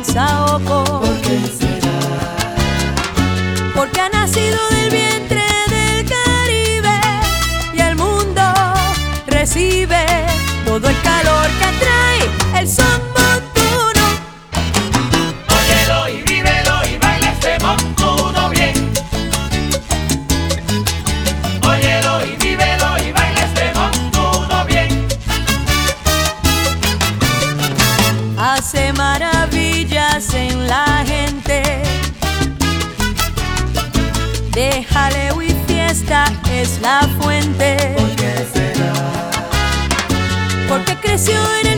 saoco. ¿Por qué será? Porque ha nacido del vientre del Caribe y el mundo recibe todo el calor que trae el son montuno. Óyelo y vívelo y baila este montuno bien. Óyelo y vívelo y baila este montuno bien. Hace maravillas en la gente, de jaleo y fiesta es la fuente. ¿Por qué será? Porque creció en el